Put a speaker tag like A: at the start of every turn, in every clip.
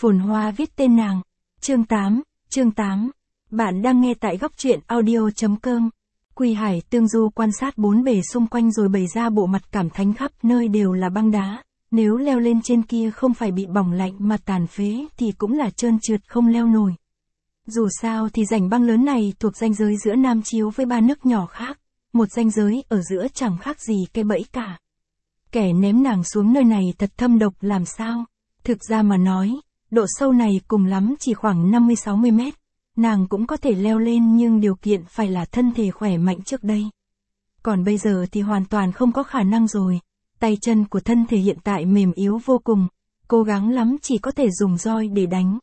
A: Phồn hoa viết tên nàng. Chương 8. Bạn đang nghe tại góc truyện audio.com. Quy Hải Tương Du quan sát bốn bề xung quanh rồi bày ra bộ mặt cảm thánh khắp nơi đều là băng đá. Nếu leo lên trên kia không phải bị bỏng lạnh mà tàn phế thì cũng là trơn trượt không leo nổi. Dù sao thì rãnh băng lớn này thuộc ranh giới giữa Nam Chiếu với ba nước nhỏ khác. Một ranh giới ở giữa chẳng khác gì cái bẫy cả. Kẻ ném nàng xuống nơi này thật thâm độc làm sao. Thực ra mà nói, độ sâu này cùng lắm chỉ khoảng 50-60 mét. Nàng cũng có thể leo lên nhưng điều kiện phải là thân thể khỏe mạnh trước đây. Còn bây giờ thì hoàn toàn không có khả năng rồi. Tay chân của thân thể hiện tại mềm yếu vô cùng. Cố gắng lắm chỉ có thể dùng roi để đánh.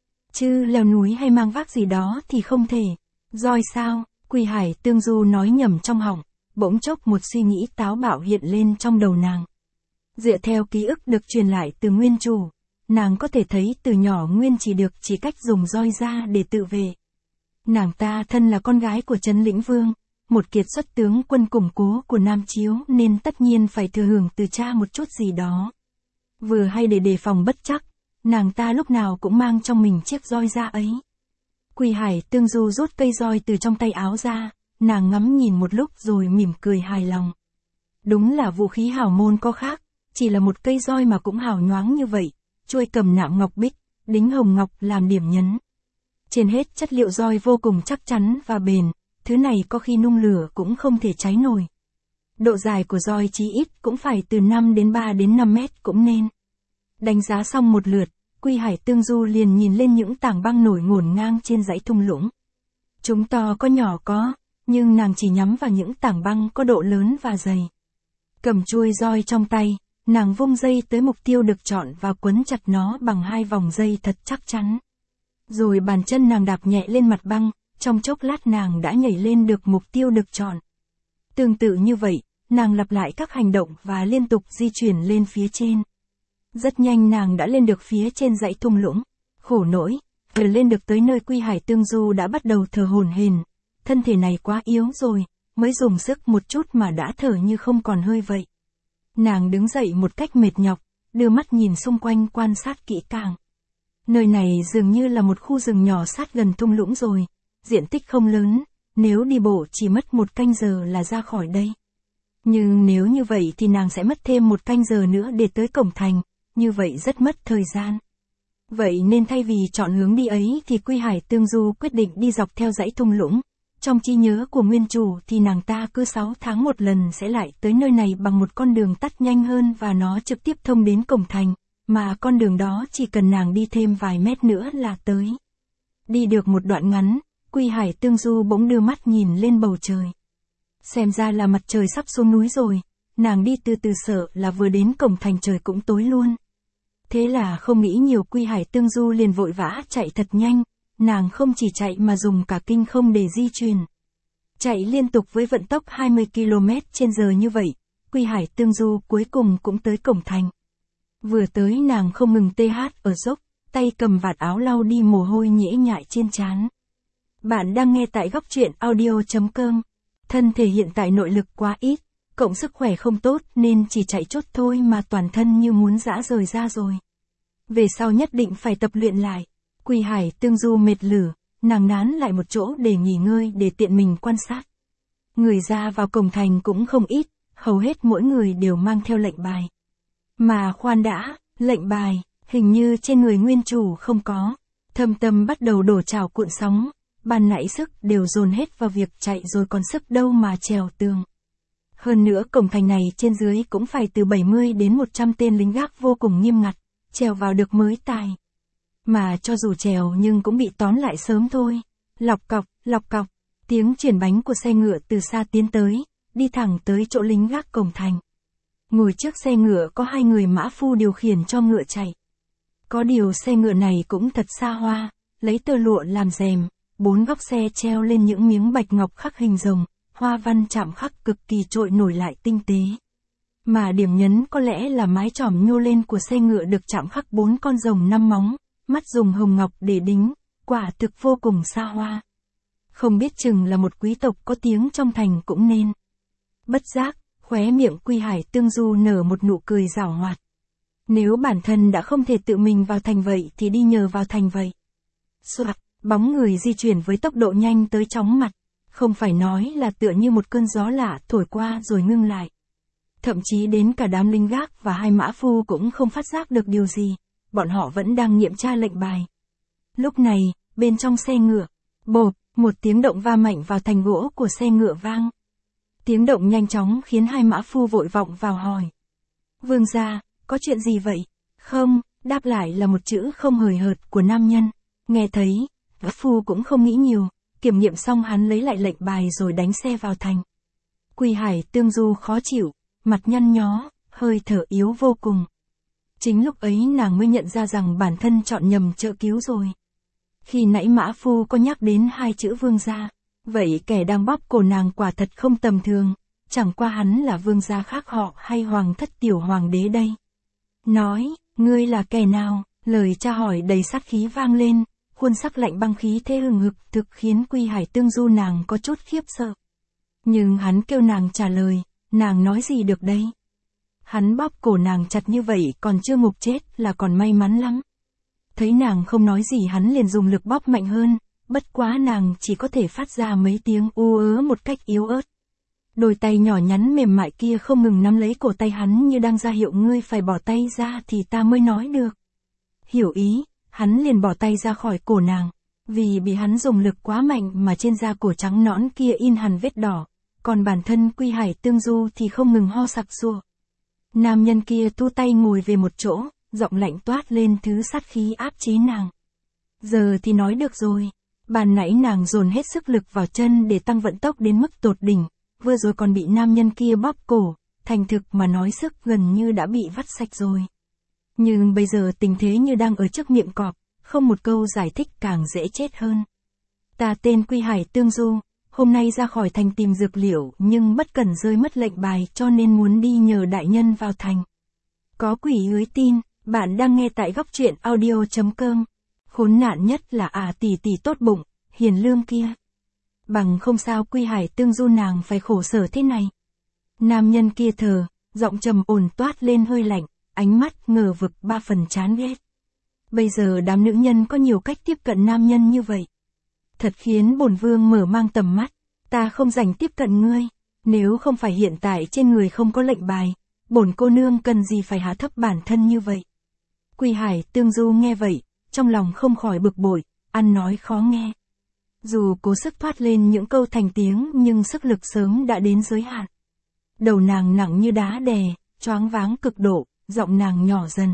A: Chứ leo núi hay mang vác gì đó thì không thể. Roi sao? Quy Hải Tương Du nói nhầm trong họng. Bỗng chốc một suy nghĩ táo bạo hiện lên trong đầu nàng. Dựa theo ký ức được truyền lại từ nguyên chủ, nàng có thể thấy từ nhỏ Nguyên chỉ cách dùng roi ra để tự vệ. Nàng ta thân là con gái của Trấn Lĩnh Vương, một kiệt xuất tướng quân củng cố của Nam Chiếu nên tất nhiên phải thừa hưởng từ cha một chút gì đó. Vừa hay để đề phòng bất trắc, nàng ta lúc nào cũng mang trong mình chiếc roi da ấy. Quy Hải Tương Du rút cây roi từ trong tay áo ra, nàng ngắm nhìn một lúc rồi mỉm cười hài lòng. Đúng là vũ khí hảo môn có khác, chỉ là một cây roi mà cũng hào nhoáng như vậy, chuôi cầm nạm ngọc bích, đính hồng ngọc làm điểm nhấn. Trên hết chất liệu roi vô cùng chắc chắn và bền, thứ này có khi nung lửa cũng không thể cháy nổi. Độ dài của roi chí ít cũng phải từ 5 đến 3 đến 5 mét cũng nên. Đánh giá xong một lượt, Quy Hải Tương Du liền nhìn lên những tảng băng nổi ngổn ngang trên dãy thung lũng. Chúng to có nhỏ có, nhưng nàng chỉ nhắm vào những tảng băng có độ lớn và dày. Cầm chuôi roi trong tay, nàng vung dây tới mục tiêu được chọn và quấn chặt nó bằng 2 vòng dây thật chắc chắn. Rồi bàn chân nàng đạp nhẹ lên mặt băng, trong chốc lát nàng đã nhảy lên được mục tiêu được chọn. Tương tự như vậy, nàng lặp lại các hành động và liên tục di chuyển lên phía trên. Rất nhanh nàng đã lên được phía trên dãy thung lũng. Khổ nỗi, vừa lên được tới nơi Quy Hải Tương Du đã bắt đầu thở hổn hển. Thân thể này quá yếu rồi, mới dùng sức một chút mà đã thở như không còn hơi vậy. Nàng đứng dậy một cách mệt nhọc, đưa mắt nhìn xung quanh quan sát kỹ càng. Nơi này dường như là một khu rừng nhỏ sát gần thung lũng rồi, diện tích không lớn, nếu đi bộ chỉ mất 1 canh giờ là ra khỏi đây. Nhưng nếu như vậy thì nàng sẽ mất thêm 1 canh giờ nữa để tới cổng thành, như vậy rất mất thời gian. Vậy nên thay vì chọn hướng đi ấy thì Quy Hải Tương Du quyết định đi dọc theo dãy thung lũng. Trong trí nhớ của nguyên chủ thì nàng ta cứ 6 tháng một lần sẽ lại tới nơi này bằng một con đường tắt nhanh hơn và nó trực tiếp thông đến cổng thành, mà con đường đó chỉ cần nàng đi thêm vài mét nữa là tới. Đi được một đoạn ngắn, Quy Hải Tương Du bỗng đưa mắt nhìn lên bầu trời. Xem ra là mặt trời sắp xuống núi rồi, nàng đi từ từ sợ là vừa đến cổng thành trời cũng tối luôn. Thế là không nghĩ nhiều Quy Hải Tương Du liền vội vã chạy thật nhanh. Nàng không chỉ chạy mà dùng cả kinh không để di chuyển. Chạy liên tục với vận tốc 20 km/h như vậy, Quy Hải Tương Du cuối cùng cũng tới cổng thành. Vừa tới nàng không ngừng ở dốc, tay cầm vạt áo lau đi mồ hôi nhễ nhại trên trán. Bạn đang nghe tại góc truyện audio.com. Thân thể hiện tại nội lực quá ít, cộng sức khỏe không tốt nên chỉ chạy chốt thôi mà toàn thân như muốn rã rời ra rồi. Về sau nhất định phải tập luyện lại. Quy Hải Tương Du mệt lử, nàng nán lại một chỗ để nghỉ ngơi để tiện mình quan sát. Người ra vào cổng thành cũng không ít, hầu hết mỗi người đều mang theo lệnh bài. Mà khoan đã, lệnh bài, hình như trên người nguyên chủ không có. Thâm Tâm bắt đầu đổ trào cuộn sóng, ban nãy sức đều dồn hết vào việc chạy rồi còn sức đâu mà trèo tường. Hơn nữa cổng thành này trên dưới cũng phải từ 70 đến 100 tên lính gác vô cùng nghiêm ngặt, trèo vào được mới tài. Mà cho dù trèo nhưng cũng bị tóm lại sớm thôi. Lọc cọc, tiếng chuyển bánh của xe ngựa từ xa tiến tới, đi thẳng tới chỗ lính gác cổng thành. Ngồi trước xe ngựa có 2 người mã phu điều khiển cho ngựa chạy. Có điều xe ngựa này cũng thật xa hoa, lấy tơ lụa làm rèm, 4 góc xe treo lên những miếng bạch ngọc khắc hình rồng, hoa văn chạm khắc cực kỳ trội nổi lại tinh tế. Mà điểm nhấn có lẽ là mái chòm nhô lên của xe ngựa được chạm khắc 4 con rồng 5 móng. Mắt dùng hồng ngọc để đính, quả thực vô cùng xa hoa. Không biết chừng là một quý tộc có tiếng trong thành cũng nên. Bất giác, khóe miệng Quy Hải Tương Du nở một nụ cười giảo hoạt. Nếu bản thân đã không thể tự mình vào thành vậy thì đi nhờ vào thành vậy. Soạt, bóng người di chuyển với tốc độ nhanh tới chóng mặt. Không phải nói là tựa như một cơn gió lạ thổi qua rồi ngưng lại. Thậm chí đến cả đám lính gác và hai mã phu cũng không phát giác được điều gì. Bọn họ vẫn đang nghiệm tra lệnh bài. Lúc này, bên trong xe ngựa, bộp, một tiếng động va mạnh vào thành gỗ của xe ngựa vang. Tiếng động nhanh chóng khiến hai mã phu vội vọng vào hỏi. Vương gia, có chuyện gì vậy? Không, đáp lại là một chữ không hời hợt của nam nhân. Nghe thấy, mã phu cũng không nghĩ nhiều, kiểm nghiệm xong hắn lấy lại lệnh bài rồi đánh xe vào thành. Quỳ Hải Tương Du khó chịu, mặt nhăn nhó, hơi thở yếu vô cùng. Chính lúc ấy nàng mới nhận ra rằng bản thân chọn nhầm trợ cứu rồi. Khi nãy mã phu có nhắc đến hai chữ vương gia, vậy kẻ đang bóp cổ nàng quả thật không tầm thường, chẳng qua hắn là vương gia khác họ hay hoàng thất tiểu hoàng đế đây. Nói, ngươi là kẻ nào? Lời tra hỏi đầy sát khí vang lên, khuôn sắc lạnh băng khí thế hừng hực thực khiến Quỳ Hải Tương Du nàng có chút khiếp sợ. Nhưng hắn kêu nàng trả lời, nàng nói gì được đây? Hắn bóp cổ nàng chặt như vậy còn chưa ngục chết là còn may mắn lắm. Thấy nàng không nói gì hắn liền dùng lực bóp mạnh hơn, bất quá nàng chỉ có thể phát ra mấy tiếng u ớ một cách yếu ớt. Đôi tay nhỏ nhắn mềm mại kia không ngừng nắm lấy cổ tay hắn như đang ra hiệu ngươi phải bỏ tay ra thì ta mới nói được. Hiểu ý, hắn liền bỏ tay ra khỏi cổ nàng, vì bị hắn dùng lực quá mạnh mà trên da cổ trắng nõn kia in hằn vết đỏ, còn bản thân Quỳ Hải Tương Du thì không ngừng ho sặc sụa. Nam nhân kia thu tay ngồi về một chỗ, giọng lạnh toát lên thứ sát khí áp chế nàng. Giờ thì nói được rồi, ban nãy nàng dồn hết sức lực vào chân để tăng vận tốc đến mức tột đỉnh, vừa rồi còn bị nam nhân kia bóp cổ, thành thực mà nói sức gần như đã bị vắt sạch rồi. Nhưng bây giờ tình thế như đang ở trước miệng cọp, không một câu giải thích càng dễ chết hơn. Ta tên Quỳ Hải Tương Du, hôm nay ra khỏi thành tìm dược liệu nhưng bất cẩn rơi mất lệnh bài cho nên muốn đi nhờ đại nhân vào thành. Có quỷ ới tin, bạn đang nghe tại góc truyện audio.com. Khốn nạn nhất là tỷ tỷ tốt bụng, hiền lương kia. Bằng không sao Quỳ Hải Tương Du nàng phải khổ sở thế này. Nam nhân kia thờ, giọng trầm ổn toát lên hơi lạnh, ánh mắt ngờ vực ba phần chán ghét. Bây giờ đám nữ nhân có nhiều cách tiếp cận nam nhân như vậy. Thật khiến bổn vương mở mang tầm mắt, ta không rảnh tiếp cận ngươi, nếu không phải hiện tại trên người không có lệnh bài, bổn cô nương cần gì phải hạ thấp bản thân như vậy. Quỳ Hải Tương Du nghe vậy, trong lòng không khỏi bực bội, ăn nói khó nghe. Dù cố sức thoát lên những câu thành tiếng nhưng sức lực sớm đã đến giới hạn. Đầu nàng nặng như đá đè, choáng váng cực độ, giọng nàng nhỏ dần.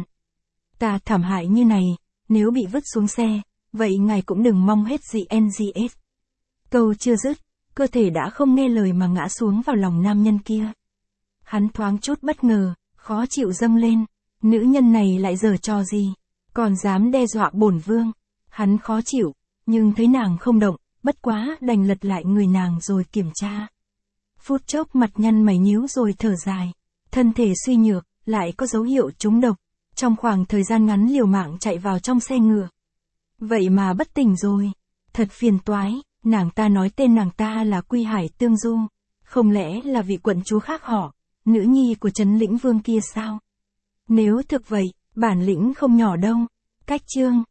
A: Ta thảm hại như này, nếu bị vứt xuống xe, vậy ngài cũng đừng mong hết gì NGS. Câu chưa dứt, cơ thể đã không nghe lời mà ngã xuống vào lòng nam nhân kia. Hắn thoáng chút bất ngờ, khó chịu dâng lên, nữ nhân này lại giở trò gì, còn dám đe dọa bổn vương. Hắn khó chịu, nhưng thấy nàng không động, bất quá đành lật lại người nàng rồi kiểm tra. Phút chốc mặt nhăn mày nhíu rồi thở dài, thân thể suy nhược, lại có dấu hiệu trúng độc, trong khoảng thời gian ngắn liều mạng chạy vào trong xe ngựa. Vậy mà bất tỉnh rồi, thật phiền toái, nàng ta nói tên nàng ta là Quỳ Hải Tương Du, không lẽ là vị quận chúa khác họ, nữ nhi của Trấn Lĩnh Vương kia sao? Nếu thực vậy, bản lĩnh không nhỏ đâu. Cách chương